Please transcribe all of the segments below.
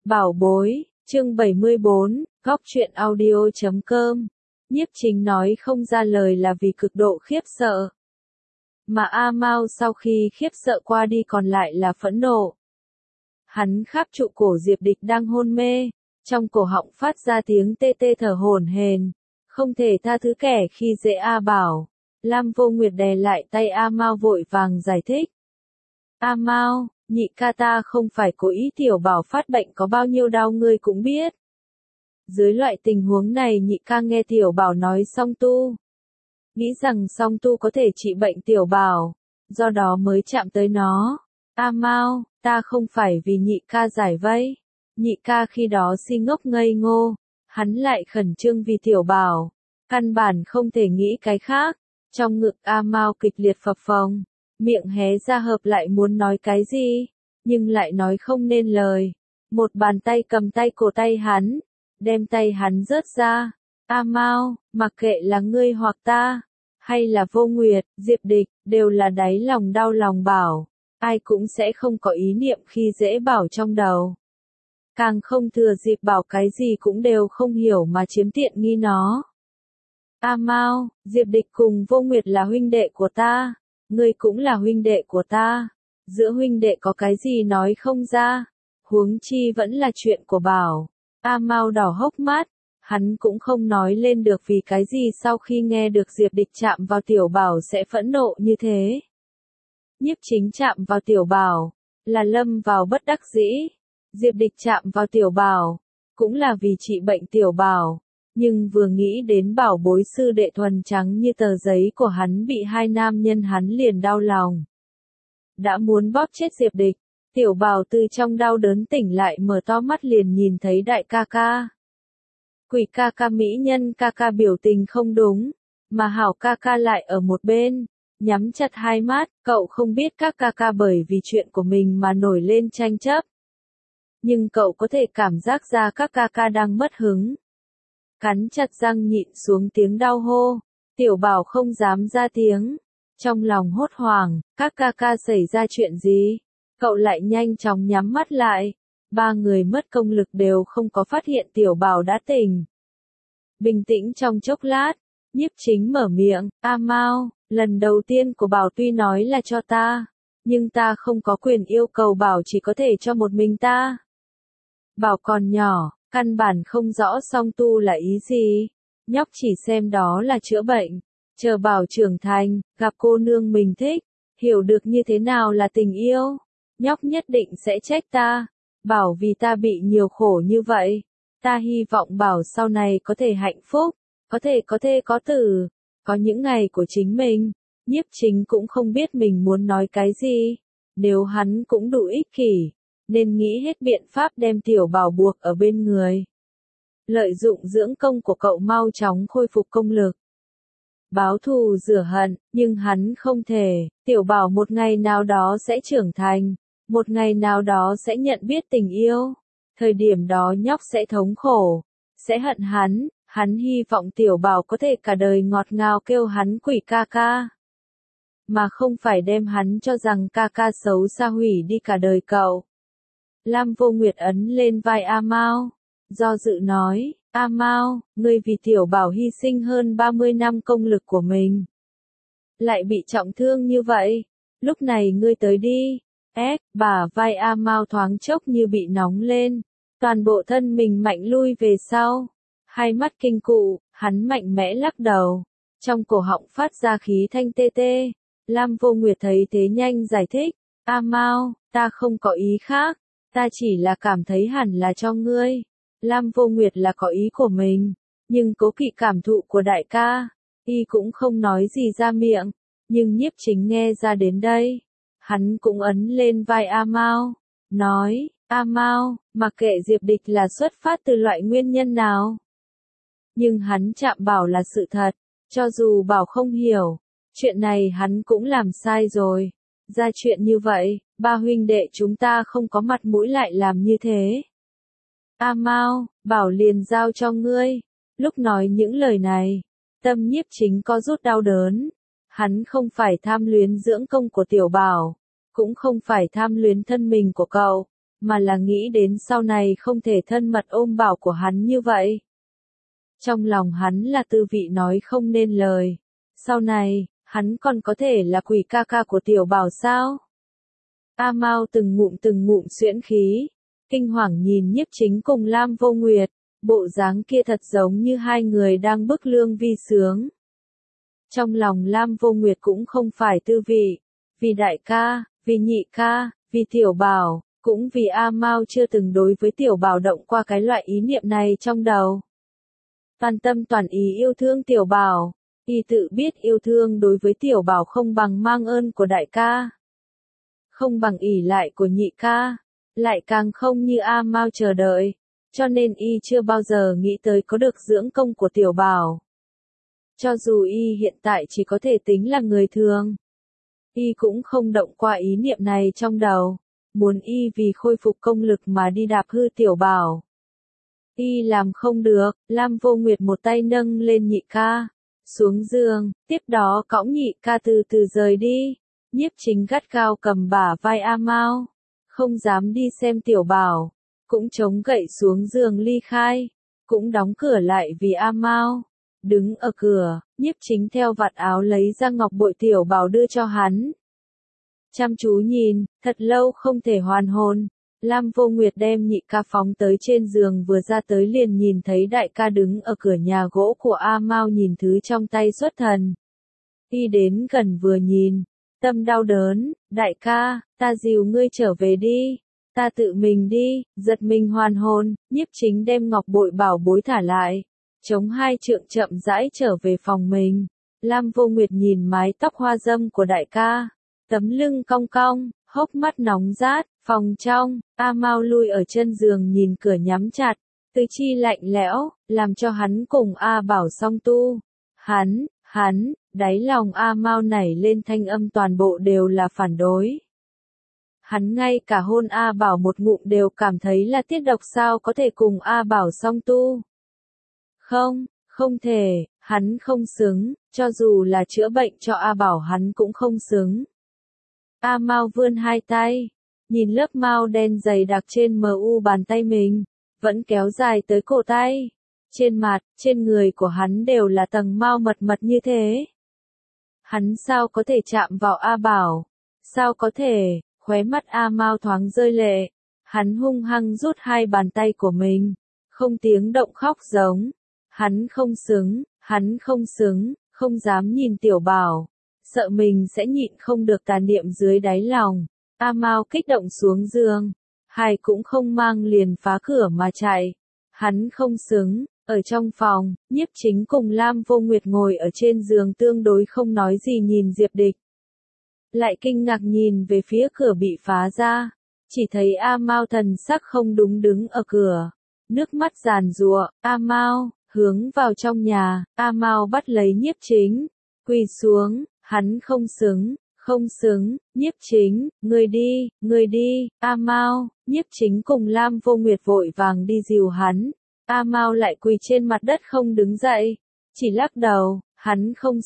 Bảo bối, chương 74, góc truyện audio.com. Nhiếp Chính nói không ra lời là vì cực độ khiếp sợ. Mà A Mao sau khi khiếp sợ qua đi còn lại là phẫn nộ. Hắn kháp trụ cổ Diệp Địch đang hôn mê, trong cổ họng phát ra tiếng tê tê thở hổn hển, không thể tha thứ kẻ khi dễ A Bảo. Lam Vô Nguyệt đè lại tay A Mao vội vàng giải thích. A Mao, nhị ca ta không phải cố ý, Tiểu Bảo phát bệnh có bao nhiêu đau ngươi cũng biết. Dưới loại tình huống này nhị ca nghe Tiểu Bảo nói song tu. Nghĩ rằng song tu có thể trị bệnh Tiểu Bảo, do đó mới chạm tới nó. A Mao, ta không phải vì nhị ca giải vây. Nhị ca khi đó si ngốc ngây ngô, hắn lại khẩn trương vì Tiểu Bảo, căn bản không thể nghĩ cái khác. Trong ngực A Mao kịch liệt phập phồng, miệng hé ra hợp lại muốn nói cái gì, nhưng lại nói không nên lời. Một bàn tay cầm tay cổ tay hắn, đem tay hắn rớt ra. A Mao, mặc kệ là ngươi hoặc ta, hay là Vô Nguyệt, Diệp Địch, đều là đáy lòng đau lòng Bảo, ai cũng sẽ không có ý niệm khi dễ Bảo trong đầu. Càng không thừa dịp Bảo cái gì cũng đều không hiểu mà chiếm tiện nghi nó. A Mao, Diệp Địch cùng Vô Nguyệt là huynh đệ của ta, ngươi cũng là huynh đệ của ta, giữa huynh đệ có cái gì nói không ra, huống chi vẫn là chuyện của Bảo. A Mao đỏ hốc mắt, hắn cũng không nói lên được vì cái gì sau khi nghe được Diệp Địch chạm vào Tiểu Bảo sẽ phẫn nộ như thế. Nhiếp Chính chạm vào Tiểu Bảo, là lâm vào bất đắc dĩ, Diệp Địch chạm vào Tiểu Bảo, cũng là vì trị bệnh Tiểu Bảo. Nhưng vừa nghĩ đến bảo bối sư đệ thuần trắng như tờ giấy của hắn bị hai nam nhân hắn liền đau lòng. Đã muốn bóp chết Diệp Địch, Tiểu Bảo từ trong đau đớn tỉnh lại mở to mắt liền nhìn thấy đại ca ca. Quỷ ca ca mỹ nhân ca ca biểu tình không đúng, mà hảo ca ca lại ở một bên, nhắm chặt hai mắt, cậu không biết các ca ca bởi vì chuyện của mình mà nổi lên tranh chấp. Nhưng cậu có thể cảm giác ra các ca ca đang mất hứng. Cắn chặt răng nhịn xuống tiếng đau hô, Tiểu Bảo không dám ra tiếng, trong lòng hốt hoảng, các ca ca xảy ra chuyện gì, cậu lại nhanh chóng nhắm mắt lại, ba người mất công lực đều không có phát hiện Tiểu Bảo đã tỉnh. Bình tĩnh trong chốc lát, Nhiếp Chính mở miệng, A Mao, lần đầu tiên của Bảo tuy nói là cho ta, nhưng ta không có quyền yêu cầu Bảo chỉ có thể cho một mình ta. Bảo còn nhỏ, căn bản không rõ song tu là ý gì, nhóc chỉ xem đó là chữa bệnh, chờ Bảo trưởng thành, gặp cô nương mình thích, hiểu được như thế nào là tình yêu, nhóc nhất định sẽ trách ta, Bảo vì ta bị nhiều khổ như vậy, ta hy vọng Bảo sau này có thể hạnh phúc, có thể có tử, có những ngày của chính mình. Nhiếp Chính cũng không biết mình muốn nói cái gì, nếu hắn cũng đủ ích kỷ, nên nghĩ hết biện pháp đem Tiểu Bảo buộc ở bên người. Lợi dụng dưỡng công của cậu mau chóng khôi phục công lực. Báo thù rửa hận, nhưng hắn không thể, Tiểu Bảo một ngày nào đó sẽ trưởng thành, một ngày nào đó sẽ nhận biết tình yêu. Thời điểm đó nhóc sẽ thống khổ, sẽ hận hắn hy vọng Tiểu Bảo có thể cả đời ngọt ngào kêu hắn quỷ ca ca. Mà không phải đem hắn cho rằng ca ca xấu xa hủy đi cả đời cậu. Lam Vô Nguyệt ấn lên vai A Mao, do dự nói, A Mao, ngươi vì Tiểu Bảo hy sinh hơn 30 năm công lực của mình. Lại bị trọng thương như vậy, lúc này ngươi tới đi. Bả vai A Mao thoáng chốc như bị nóng lên, toàn bộ thân mình mạnh lui về sau. Hai mắt kinh cụ, hắn mạnh mẽ lắc đầu, trong cổ họng phát ra khí thanh tê tê. Lam Vô Nguyệt thấy thế nhanh giải thích, A Mao, ta không có ý khác, ta chỉ là cảm thấy hẳn là cho ngươi. Lam Vô Nguyệt là có ý của mình, nhưng cố kỵ cảm thụ của đại ca, y cũng không nói gì ra miệng, nhưng Nhiếp Chính nghe ra đến đây, hắn cũng ấn lên vai A Mao, nói, A Mao, mặc kệ Diệp Địch là xuất phát từ loại nguyên nhân nào, nhưng hắn chạm Bảo là sự thật, cho dù Bảo không hiểu, chuyện này hắn cũng làm sai rồi, ra chuyện như vậy, ba huynh đệ chúng ta không có mặt mũi lại làm như thế. A Mao, Bảo liền giao cho ngươi. Lúc nói những lời này, tâm Nhiếp Chính có rút đau đớn. Hắn không phải tham luyến dưỡng công của Tiểu Bảo, cũng không phải tham luyến thân mình của cậu, mà là nghĩ đến sau này không thể thân mật ôm bảo của hắn như vậy. Trong lòng hắn là tư vị nói không nên lời. Sau này, hắn còn có thể là quỷ ca ca của tiểu bảo sao? A Mao từng ngụm xuyễn khí, kinh hoàng nhìn Nhiếp Chính cùng Lam Vô Nguyệt, bộ dáng kia thật giống như hai người đang bức lương vi sướng. Trong lòng Lam Vô Nguyệt cũng không phải tư vị, vì đại ca, vì nhị ca, vì tiểu bảo, cũng vì A Mao chưa từng đối với tiểu bảo động qua cái loại ý niệm này trong đầu. Toàn tâm toàn ý yêu thương tiểu bảo, y tự biết yêu thương đối với tiểu bảo không bằng mang ơn của đại ca, không bằng ỷ lại của nhị ca, lại càng không như A Mao chờ đợi, cho nên y chưa bao giờ nghĩ tới có được dưỡng công của tiểu bảo. Cho dù y hiện tại chỉ có thể tính là người thường, y cũng không động qua ý niệm này trong đầu, muốn y vì khôi phục công lực mà đi đạp hư tiểu bảo. Y làm không được, Lam Vô Nguyệt một tay nâng lên nhị ca, xuống giường, tiếp đó cõng nhị ca từ từ rời đi. Nhiếp Chính gắt gao cầm bả vai A Mao, không dám đi xem tiểu bảo, cũng chống gậy xuống giường ly khai, cũng đóng cửa lại vì A Mao. Đứng ở cửa, Nhiếp Chính theo vạt áo lấy ra ngọc bội tiểu bảo đưa cho hắn. Chăm chú nhìn, thật lâu không thể hoàn hồn. Lam Vô Nguyệt đem nhị ca phóng tới trên giường vừa ra tới liền nhìn thấy đại ca đứng ở cửa nhà gỗ của A Mao nhìn thứ trong tay xuất thần. Y đến gần vừa nhìn, tâm đau đớn, đại ca, ta dìu ngươi trở về đi, ta tự mình đi, giật mình hoàn hồn, Nhiếp Chính đem ngọc bội bảo bối thả lại, chống hai trượng chậm rãi trở về phòng mình. Lam Vô Nguyệt nhìn mái tóc hoa dâm của đại ca, tấm lưng cong cong, hốc mắt nóng rát, phòng trong, A Mao lui ở chân giường nhìn cửa nhắm chặt, tứ chi lạnh lẽo, làm cho hắn cùng A Bảo song tu. Hắn, đáy lòng A Mao nảy lên thanh âm toàn bộ đều là phản đối. Hắn ngay cả hôn A Bảo một ngụm đều cảm thấy là tiết độc, sao có thể cùng A Bảo song tu. Không thể, hắn không xứng, cho dù là chữa bệnh cho A Bảo hắn cũng không xứng. A Mao vươn hai tay, nhìn lớp mao đen dày đặc trên bàn tay mình, vẫn kéo dài tới cổ tay. Trên mặt, trên người của hắn đều là tầng mao mật mật như thế. Hắn sao có thể chạm vào A Bảo? Sao có thể? Khóe mắt A Mao thoáng rơi lệ. Hắn hung hăng rút hai bàn tay của mình, không tiếng động khóc giống. Hắn không xứng, không dám nhìn tiểu bảo, sợ mình sẽ nhịn không được tà niệm dưới đáy lòng. A Mao kích động xuống giường, Hải cũng không mang liền phá cửa mà chạy. Hắn không xứng. Ở trong phòng, Nhiếp Chính cùng Lam Vô Nguyệt ngồi ở trên giường tương đối không nói gì nhìn Diệp Địch. Lại kinh ngạc nhìn về phía cửa bị phá ra, chỉ thấy A Mao thần sắc không đúng đứng ở cửa, nước mắt giàn giụa. A Mao, hướng vào trong nhà, A Mao bắt lấy Nhiếp Chính, quỳ xuống, hắn không xứng, Nhiếp Chính, người đi, A Mao, Nhiếp Chính cùng Lam Vô Nguyệt vội vàng đi dìu hắn. A Mao lại quỳ trên mặt đất không đứng dậy, chỉ lắc đầu, hắn không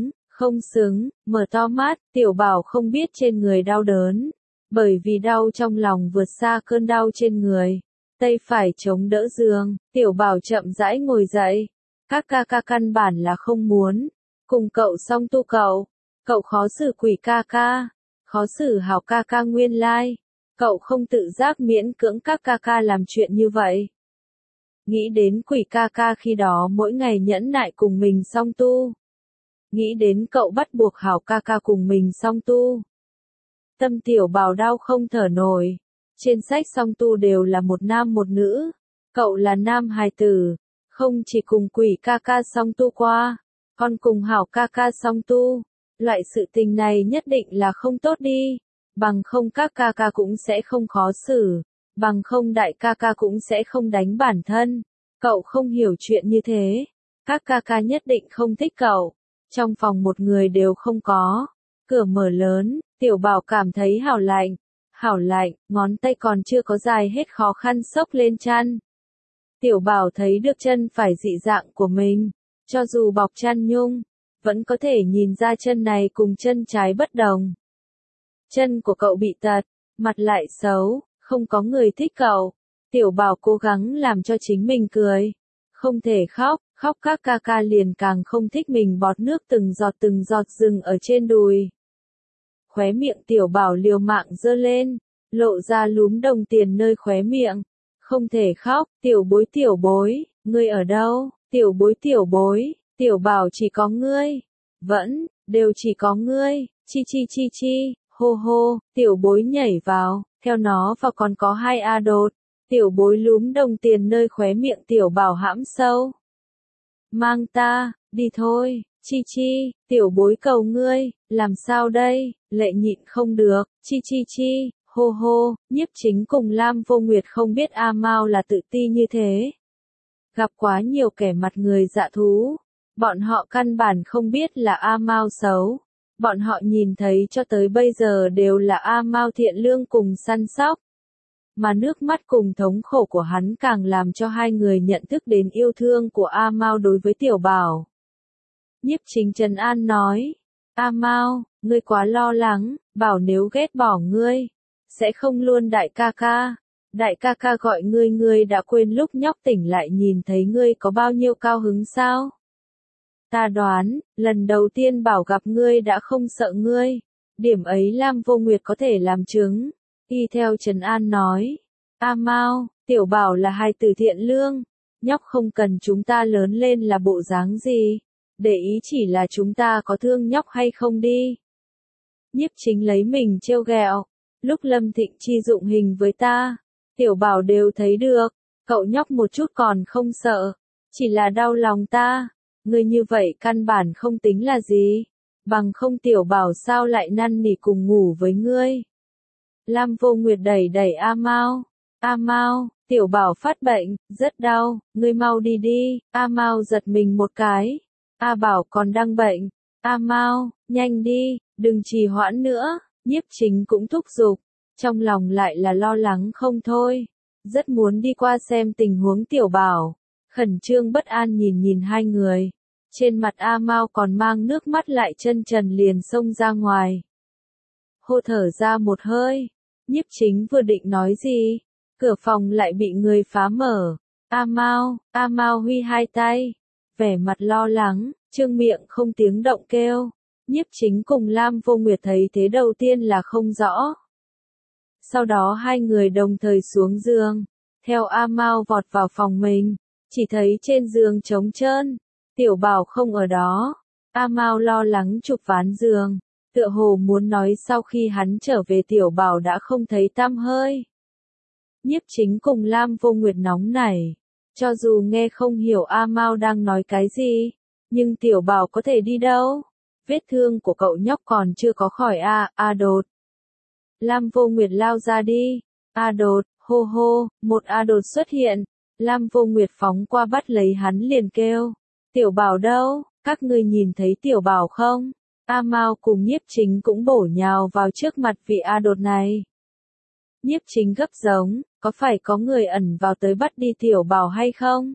xứng, mở to mắt, tiểu bảo không biết trên người đau đớn, bởi vì đau trong lòng vượt xa cơn đau trên người. Tay phải chống đỡ giường, tiểu bảo chậm rãi ngồi dậy, các ca căn bản là không muốn, cùng cậu song tu cậu khó xử quỷ ca, khó xử hảo ca nguyên lai, cậu không tự giác miễn cưỡng các ca làm chuyện như vậy. Nghĩ đến quỷ ca khi đó mỗi ngày nhẫn nại cùng mình song tu. Nghĩ đến cậu bắt buộc hảo ca cùng mình song tu. Tâm tiểu bảo đau không thở nổi. Trên sách song tu đều là một nam một nữ. Cậu là nam hài tử. Không chỉ cùng quỷ ca song tu qua, còn cùng hảo ca song tu. Loại sự tình này nhất định là không tốt đi. Bằng không các ca cũng sẽ không khó xử. Bằng không đại ca cũng sẽ không đánh bản thân. Cậu không hiểu chuyện như thế. Các ca nhất định không thích cậu. Trong phòng một người đều không có. Cửa mở lớn, tiểu bảo cảm thấy hảo lạnh, ngón tay còn chưa có dài hết khó khăn xốc lên chăn. Tiểu bảo thấy được chân phải dị dạng của mình. Cho dù bọc chăn nhung, vẫn có thể nhìn ra chân này cùng chân trái bất đồng. Chân của cậu bị tật, mặt lại xấu, Không có người thích cậu. Tiểu Bảo cố gắng làm cho chính mình cười. Không thể khóc, khóc các ca ca liền càng không thích mình bọt nước từng giọt dừng ở trên đùi. Khóe miệng Tiểu Bảo liều mạng giơ lên, lộ ra lúm đồng tiền nơi khóe miệng. Không thể khóc, tiểu bối, ngươi ở đâu? Tiểu bối, Tiểu Bảo chỉ có ngươi. Vẫn, đều chỉ có ngươi, chi, hô hô, tiểu bối nhảy vào, theo nó vào còn có hai A đột. Tiểu bối lúm đồng tiền nơi khóe miệng Tiểu Bảo hãm sâu. Mang ta, đi thôi, chi, tiểu bối cầu ngươi, làm sao đây, lệ nhịn không được, chi, hô hô, Nhiếp Chính cùng Lam Vô Nguyệt không biết A Mao là tự ti như thế. Gặp quá nhiều kẻ mặt người dạ thú, bọn họ căn bản không biết là A Mao xấu. Bọn họ nhìn thấy cho tới bây giờ đều là A Mao thiện lương cùng săn sóc. Mà nước mắt cùng thống khổ của hắn càng làm cho hai người nhận thức đến yêu thương của A Mao đối với Tiểu Bảo. Nhiếp Chính trấn an nói, A Mao, ngươi quá lo lắng, Bảo nếu ghét bỏ ngươi, sẽ không luôn đại ca ca. Đại ca ca gọi ngươi đã quên lúc nhóc tỉnh lại nhìn thấy ngươi có bao nhiêu cao hứng sao? Ta đoán, lần đầu tiên Bảo gặp ngươi đã không sợ ngươi. Điểm ấy Lam Vô Nguyệt có thể làm chứng. Y theo trấn an nói, A Mao, Tiểu Bảo là hài tử thiện lương, nhóc không cần chúng ta lớn lên là bộ dáng gì, để ý chỉ là chúng ta có thương nhóc hay không đi. Nhiếp Chính lấy mình trêu ghẹo, lúc Lâm Thịnh Chi dụng hình với ta, Tiểu Bảo đều thấy được, cậu nhóc một chút còn không sợ, chỉ là đau lòng ta, ngươi như vậy căn bản không tính là gì, bằng không Tiểu Bảo sao lại năn nỉ cùng ngủ với ngươi. Lam Vô Nguyệt đẩy A Mao. A Mao, Tiểu Bảo phát bệnh, rất đau, ngươi mau đi đi. A Mao giật mình một cái. A Bảo còn đang bệnh. A Mao, nhanh đi, đừng trì hoãn nữa. Nhiếp Chính cũng thúc giục, trong lòng lại là lo lắng không thôi. Rất muốn đi qua xem tình huống Tiểu Bảo. Khẩn trương bất an nhìn hai người. Trên mặt A Mao còn mang nước mắt lại chân trần liền xông ra ngoài. Hô thở ra một hơi. Nhiếp Chính vừa định nói gì, cửa phòng lại bị người phá mở. A Mao huy hai tay, vẻ mặt lo lắng, trương miệng không tiếng động kêu. Nhiếp Chính cùng Lam Vô Nguyệt thấy thế đầu tiên là không rõ. Sau đó hai người đồng thời xuống giường, theo A Mao vọt vào phòng mình, chỉ thấy trên giường trống trơn, Tiểu Bảo không ở đó. A Mao lo lắng chụp ván giường, tựa hồ muốn nói sau khi hắn trở về Tiểu Bảo đã không thấy tăm hơi. Nhiếp Chính cùng Lam Vô Nguyệt nóng nảy, cho dù nghe không hiểu A Mao đang nói cái gì, nhưng Tiểu Bảo có thể đi đâu? Vết thương của cậu nhóc còn chưa có khỏi A đột. Lam Vô Nguyệt lao ra đi. A đột, hô hô, một A đột xuất hiện. Lam Vô Nguyệt phóng qua bắt lấy hắn liền kêu. Tiểu Bảo đâu? Các ngươi nhìn thấy Tiểu Bảo không? A Mao cùng Nhiếp Chính cũng bổ nhào vào trước mặt vị A đột này. Nhiếp Chính gấp giống, có phải có người ẩn vào tới bắt đi Tiểu Bảo hay không?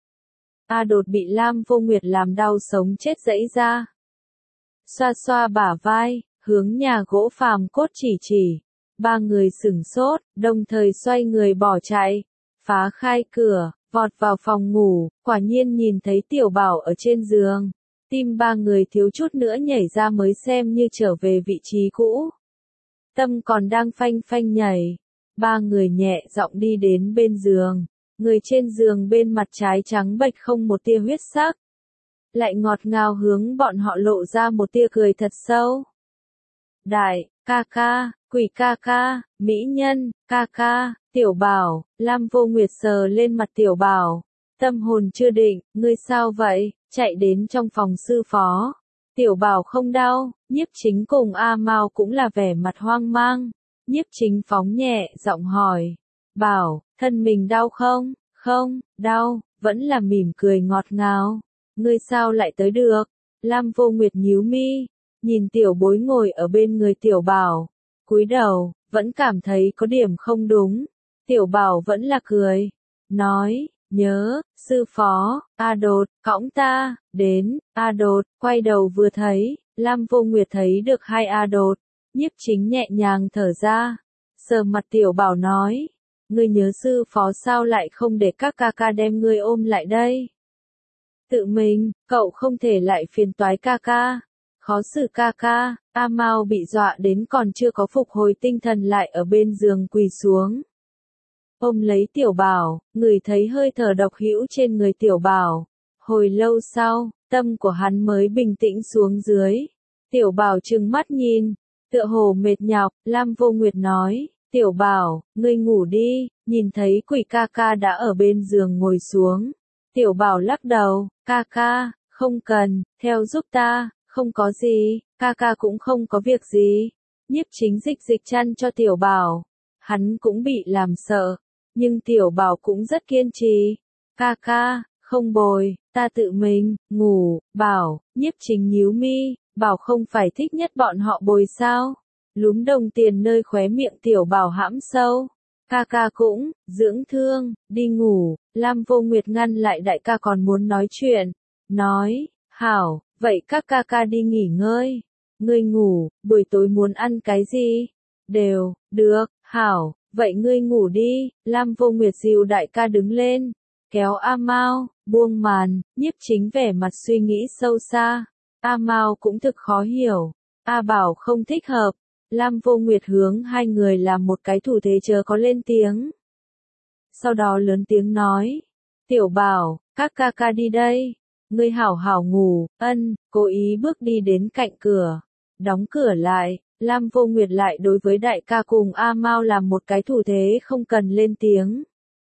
A đột bị Lam Vô Nguyệt làm đau sống chết dẫy ra. Xoa xoa bả vai, hướng nhà gỗ phàm cốt chỉ. Ba người sửng sốt, đồng thời xoay người bỏ chạy. Phá khai cửa, vọt vào phòng ngủ, quả nhiên nhìn thấy Tiểu Bảo ở trên giường. Tim ba người thiếu chút nữa nhảy ra mới xem như trở về vị trí cũ. Tâm còn đang phanh nhảy. Ba người nhẹ giọng đi đến bên giường. Người trên giường bên mặt trái trắng bệch không một tia huyết sắc. Lại ngọt ngào hướng bọn họ lộ ra một tia cười thật sâu. Đại, ca ca, quỷ ca ca, mỹ nhân, ca ca, Tiểu Bảo. Lam Vô Nguyệt sờ lên mặt Tiểu Bảo. Tâm hồn chưa định, ngươi sao vậy? Chạy đến trong phòng sư phó. Tiểu Bảo không đau. Nhiếp Chính cùng A Mao cũng là vẻ mặt hoang mang. Nhiếp Chính phóng nhẹ giọng hỏi. Bảo, thân mình đau không? Không, đau, vẫn là mỉm cười ngọt ngào. Ngươi sao lại tới được? Lam Vô Nguyệt nhíu mi, nhìn tiểu bối ngồi ở bên người Tiểu Bảo, cúi đầu, vẫn cảm thấy có điểm không đúng. Tiểu Bảo vẫn là cười, nói, nhớ, sư phó, A đột, cõng ta, đến. A đột, quay đầu vừa thấy, Lam Vô Nguyệt thấy được hai A đột. Nhiếp Chính nhẹ nhàng thở ra, Sờ mặt Tiểu Bảo nói, ngươi nhớ sư phó sao lại không để các ca ca đem ngươi ôm lại đây? Tự mình, cậu không thể lại phiền toái ca ca. Khó xử ca ca, A Mao bị dọa đến còn chưa có phục hồi tinh thần lại ở bên giường quỳ xuống. Ôm lấy Tiểu Bảo, ngửi thấy hơi thở độc hữu trên người Tiểu Bảo. Hồi lâu sau, tâm của hắn mới bình tĩnh xuống dưới. Tiểu Bảo trừng mắt nhìn, tựa hồ mệt nhọc, Lam Vô Nguyệt nói, Tiểu Bảo, ngươi ngủ đi, nhìn thấy quỷ ca ca đã ở bên giường ngồi xuống. Tiểu Bảo lắc đầu, ca ca, không cần, theo giúp ta, không có gì, ca ca cũng không có việc gì. Nhiếp Chính dịch dịch chăn cho Tiểu Bảo, hắn cũng bị làm sợ, nhưng Tiểu Bảo cũng rất kiên trì. Ca ca, không bồi, ta tự mình, ngủ, Bảo, Nhiếp Chính nhíu mi, Bảo không phải thích nhất bọn họ bồi sao? Lúm đồng tiền nơi khóe miệng Tiểu Bảo hãm sâu. Ca ca cũng, dưỡng thương, đi ngủ. Lam Vô Nguyệt ngăn lại đại ca còn muốn nói chuyện. Nói, hảo, vậy các ca ca đi nghỉ ngơi. Ngươi ngủ, buổi tối muốn ăn cái gì? Đều, được, hảo, vậy ngươi ngủ đi. Lam Vô Nguyệt dìu đại ca đứng lên. Kéo A Mao, buông màn, Nhiếp Chính vẻ mặt suy nghĩ sâu xa. A Mao cũng thực khó hiểu. A Bảo không thích hợp. Lam Vô Nguyệt hướng hai người làm một cái thủ thế chờ có lên tiếng. Sau đó lớn tiếng nói. Tiểu Bảo, các ca ca đi đây. Ngươi hảo hảo ngủ, cố ý bước đi đến cạnh cửa. Đóng cửa lại, Lam Vô Nguyệt lại đối với đại ca cùng A Mao làm một cái thủ thế không cần lên tiếng.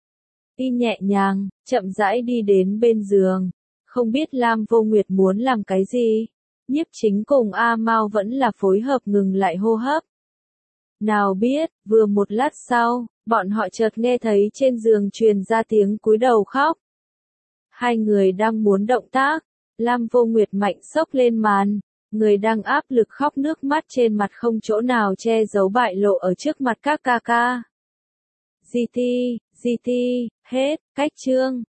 Y nhẹ nhàng, chậm rãi đi đến bên giường. Không biết Lam Vô Nguyệt muốn làm cái gì. Nhiếp Chính cùng A Mao vẫn là phối hợp ngừng lại hô hấp. Nào biết, vừa một lát sau, bọn họ chợt nghe thấy trên giường truyền ra tiếng cúi đầu khóc. Hai người đang muốn động tác, Lam Vô Nguyệt mạnh xốc lên màn, người đang áp lực khóc nước mắt trên mặt không chỗ nào che giấu bại lộ ở trước mặt các ca ca. GT, hết, cách chương.